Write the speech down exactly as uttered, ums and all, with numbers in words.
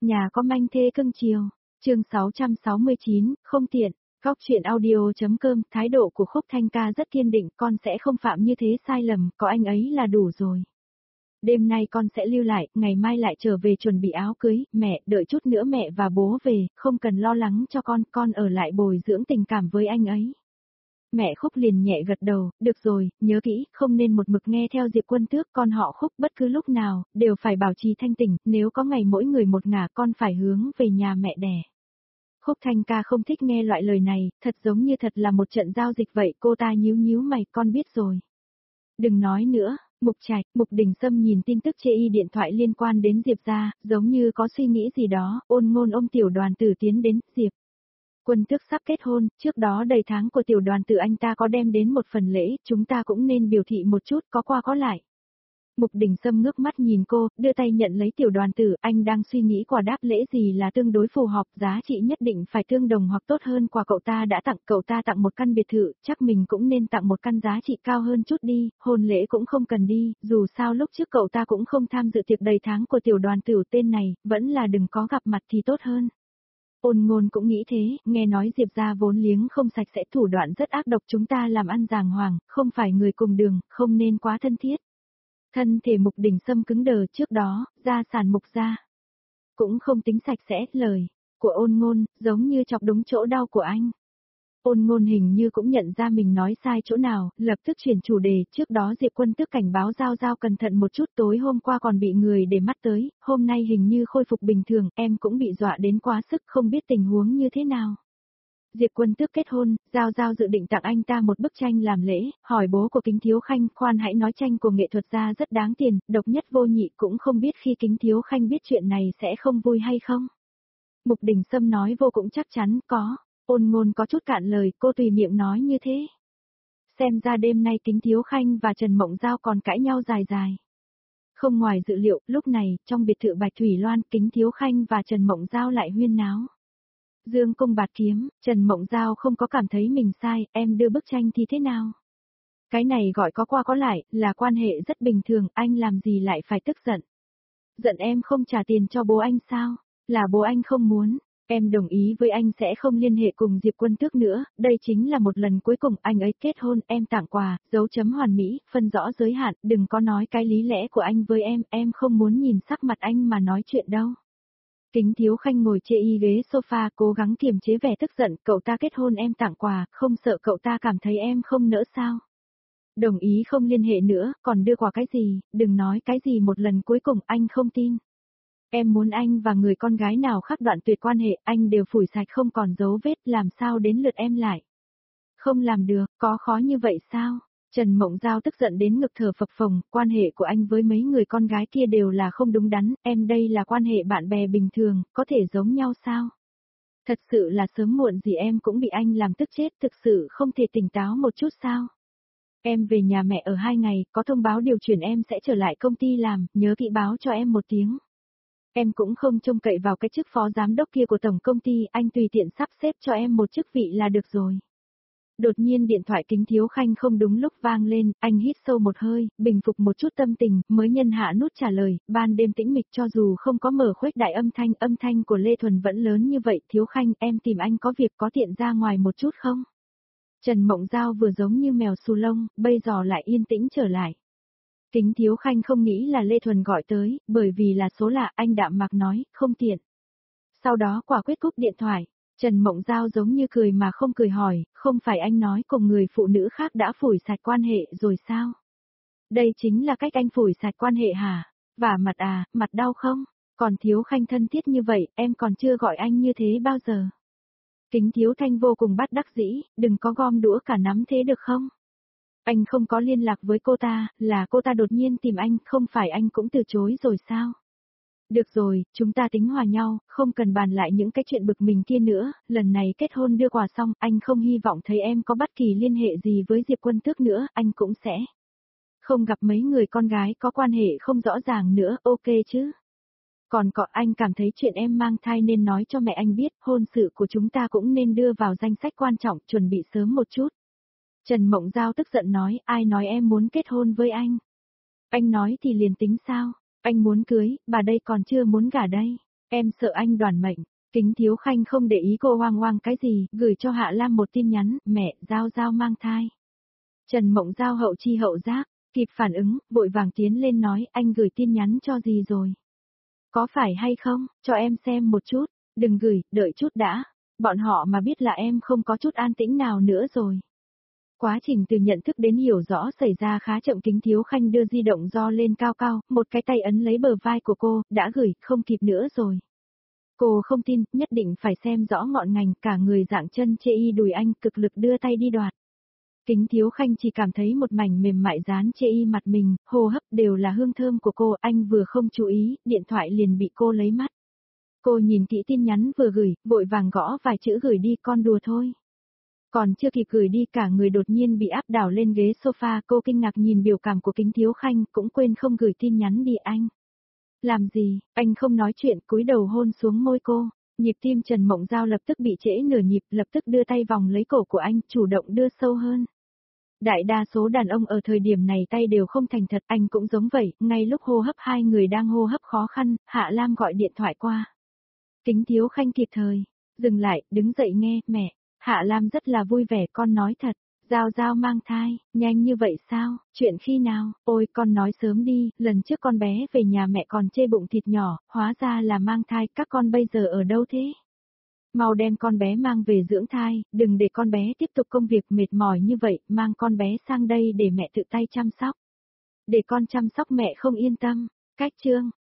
Nhà có manh thê cưng chiều. Chương sáu trăm sáu mươi chín, không tiện. Góc truyện audio.com, thái độ của Khúc Thanh Ca rất kiên định, con sẽ không phạm như thế sai lầm, có anh ấy là đủ rồi. Đêm nay con sẽ lưu lại, ngày mai lại trở về chuẩn bị áo cưới, mẹ, đợi chút nữa mẹ và bố về, không cần lo lắng cho con, con ở lại bồi dưỡng tình cảm với anh ấy. Mẹ Khúc liền nhẹ gật đầu, được rồi, nhớ kỹ, không nên một mực nghe theo Diệp Quân Tước, con họ Khúc bất cứ lúc nào, đều phải bảo trì thanh tỉnh, nếu có ngày mỗi người một ngả con phải hướng về nhà mẹ đẻ. Khúc Thanh Ca không thích nghe loại lời này, thật giống như thật là một trận giao dịch vậy, cô ta nhíu nhíu mày, con biết rồi. Đừng nói nữa, Mục Trạch, Mục Đình Sâm nhìn tin tức chê y điện thoại liên quan đến Diệp ra, giống như có suy nghĩ gì đó, ôn ngôn ôm tiểu đoàn tử tiến đến, Diệp. Quân Tước sắp kết hôn, trước đó đầy tháng của tiểu đoàn tử anh ta có đem đến một phần lễ, chúng ta cũng nên biểu thị một chút, có qua có lại. Mục Đình Sâm ngước mắt nhìn cô, đưa tay nhận lấy tiểu đoàn tử, anh đang suy nghĩ quả đáp lễ gì là tương đối phù hợp, giá trị nhất định phải tương đồng hoặc tốt hơn quà cậu ta đã tặng, cậu ta tặng một căn biệt thự, chắc mình cũng nên tặng một căn giá trị cao hơn chút đi, hôn lễ cũng không cần đi, dù sao lúc trước cậu ta cũng không tham dự tiệc đầy tháng của tiểu đoàn tử tên này, vẫn là đừng có gặp mặt thì tốt hơn. Ôn ngôn cũng nghĩ thế, nghe nói Diệp ra vốn liếng không sạch sẽ, thủ đoạn rất ác độc, chúng ta làm ăn giàng hoàng, không phải người cùng đường, không nên quá thân thiết. Thân thể Mục Đình Sâm cứng đờ, trước đó, gia sản Mục gia cũng không tính sạch sẽ, lời của ôn ngôn, giống như chọc đúng chỗ đau của anh. Ôn ngôn hình như cũng nhận ra mình nói sai chỗ nào, lập tức chuyển chủ đề, trước đó Diệp Quân Tước cảnh báo Giao Giao cẩn thận một chút, tối hôm qua còn bị người để mắt tới, hôm nay hình như khôi phục bình thường, em cũng bị dọa đến quá sức, không biết tình huống như thế nào. Diệp Quân Tước kết hôn, Giao Giao dự định tặng anh ta một bức tranh làm lễ, hỏi bố của Kính Thiếu Khanh, khoan hãy nói tranh của nghệ thuật gia rất đáng tiền, độc nhất vô nhị, cũng không biết khi Kính Thiếu Khanh biết chuyện này sẽ không vui hay không. Mục Đình Sâm nói vô cùng chắc chắn, có. Ôn ngôn có chút cạn lời, cô tùy miệng nói như thế. Xem ra đêm nay Kính Thiếu Khanh và Trần Mộng Giao còn cãi nhau dài dài. Không ngoài dự liệu, lúc này, trong biệt thự Bạch Thủy Loan, Kính Thiếu Khanh và Trần Mộng Giao lại huyên náo. Dương cung bạt kiếm, Trần Mộng Giao không có cảm thấy mình sai, em đưa bức tranh thì thế nào? Cái này gọi có qua có lại, là quan hệ rất bình thường, anh làm gì lại phải tức giận? Giận em không trả tiền cho bố anh sao? Là bố anh không muốn. Em đồng ý với anh sẽ không liên hệ cùng Diệp Quân Tước nữa, đây chính là một lần cuối cùng anh ấy kết hôn, em tặng quà, dấu chấm hoàn mỹ, phân rõ giới hạn, đừng có nói cái lý lẽ của anh với em, em không muốn nhìn sắc mặt anh mà nói chuyện đâu. Kính Thiếu Khanh ngồi chê y ghế sofa, cố gắng kiềm chế vẻ tức giận, cậu ta kết hôn em tặng quà, không sợ cậu ta cảm thấy em không nỡ sao? Đồng ý không liên hệ nữa, còn đưa quà cái gì, đừng nói cái gì một lần cuối cùng, anh không tin. Em muốn anh và người con gái nào khác đoạn tuyệt quan hệ, anh đều phủi sạch không còn dấu vết, làm sao đến lượt em lại? Không làm được, có khó như vậy sao? Trần Mộng Giao tức giận đến ngực thở phập phồng, quan hệ của anh với mấy người con gái kia đều là không đúng đắn, em đây là quan hệ bạn bè bình thường, có thể giống nhau sao? Thật sự là sớm muộn gì em cũng bị anh làm tức chết, thực sự không thể tỉnh táo một chút sao? Em về nhà mẹ ở hai ngày, có thông báo điều chuyển em sẽ trở lại công ty làm, nhớ kỹ báo cho em một tiếng. Em cũng không trông cậy vào cái chức phó giám đốc kia của tổng công ty, anh tùy tiện sắp xếp cho em một chức vị là được rồi. Đột nhiên điện thoại Kính Thiếu Khanh không đúng lúc vang lên, anh hít sâu một hơi, bình phục một chút tâm tình, mới nhân hạ nút trả lời, ban đêm tĩnh mịch cho dù không có mở khuếch đại âm thanh, âm thanh của Lê Thuần vẫn lớn như vậy, Thiếu Khanh, em tìm anh có việc có tiện ra ngoài một chút không? Trần Mộng Giao vừa giống như mèo xù lông, bây giờ lại yên tĩnh trở lại. Kính Thiếu Khanh không nghĩ là Lê Thuần gọi tới, bởi vì là số lạ, anh đạm mạc nói, không tiện. Sau đó quả quyết cúp điện thoại, Trần Mộng Giao giống như cười mà không cười hỏi, không phải anh nói cùng người phụ nữ khác đã phủi sạch quan hệ rồi sao? Đây chính là cách anh phủi sạch quan hệ hả? Vả mặt à, mặt đau không? Còn Thiếu Khanh thân thiết như vậy, em còn chưa gọi anh như thế bao giờ. Kính Thiếu Thanh vô cùng bắt đắc dĩ, đừng có gom đũa cả nắm thế được không? Anh không có liên lạc với cô ta, là cô ta đột nhiên tìm anh, không phải anh cũng từ chối rồi sao? Được rồi, chúng ta tính hòa nhau, không cần bàn lại những cái chuyện bực mình kia nữa, lần này kết hôn đưa quà xong, anh không hy vọng thấy em có bất kỳ liên hệ gì với Diệp Quân Tước nữa, anh cũng sẽ không gặp mấy người con gái có quan hệ không rõ ràng nữa, ok chứ? Còn có anh cảm thấy chuyện em mang thai nên nói cho mẹ anh biết, hôn sự của chúng ta cũng nên đưa vào danh sách quan trọng, chuẩn bị sớm một chút. Trần Mộng Giao tức giận nói, ai nói em muốn kết hôn với anh? Anh nói thì liền tính sao? Anh muốn cưới, bà đây còn chưa muốn gả đây. Em sợ anh đoản mệnh. Kính Thiếu Khanh không để ý cô hoang hoang cái gì, gửi cho Hạ Lam một tin nhắn, mẹ, Giao Giao mang thai. Trần Mộng Giao hậu chi hậu giác, kịp phản ứng, vội vàng tiến lên nói, anh gửi tin nhắn cho gì rồi? Có phải hay không, cho em xem một chút, đừng gửi, đợi chút đã. Bọn họ mà biết là em không có chút an tĩnh nào nữa rồi. Quá trình từ nhận thức đến hiểu rõ xảy ra khá chậm. Kính Thiếu Khanh đưa di động do lên cao cao, một cái tay ấn lấy bờ vai của cô, đã gửi, không kịp nữa rồi. Cô không tin, nhất định phải xem rõ ngọn ngành, cả người dạng chân chê y đùi anh, cực lực đưa tay đi đoạt. Kính Thiếu Khanh chỉ cảm thấy một mảnh mềm mại dán chê y mặt mình, hô hấp đều là hương thơm của cô, anh vừa không chú ý, điện thoại liền bị cô lấy mắt. Cô nhìn kỹ tin nhắn vừa gửi, vội vàng gõ vài chữ gửi đi, con đùa thôi. Còn chưa kịp gửi đi cả người đột nhiên bị áp đảo lên ghế sofa, cô kinh ngạc nhìn biểu cảm của Kính Thiếu Khanh, cũng quên không gửi tin nhắn đi anh. Làm gì, anh không nói chuyện, cúi đầu hôn xuống môi cô, nhịp tim Trần Mộng Giao lập tức bị trễ nửa nhịp, lập tức đưa tay vòng lấy cổ của anh, chủ động đưa sâu hơn. Đại đa số đàn ông ở thời điểm này tay đều không thành thật, anh cũng giống vậy, ngay lúc hô hấp hai người đang hô hấp khó khăn, Hạ Lam gọi điện thoại qua. Kính Thiếu Khanh kịp thời, dừng lại, đứng dậy nghe, mẹ, Hạ Lam rất là vui vẻ, con nói thật, Giao Giao mang thai, nhanh như vậy sao, chuyện khi nào, ôi con nói sớm đi, lần trước con bé về nhà mẹ còn chê bụng thịt nhỏ, hóa ra là mang thai, các con bây giờ ở đâu thế? Mau đem con bé mang về dưỡng thai, đừng để con bé tiếp tục công việc mệt mỏi như vậy, mang con bé sang đây để mẹ tự tay chăm sóc. Để con chăm sóc mẹ không yên tâm, cách chương.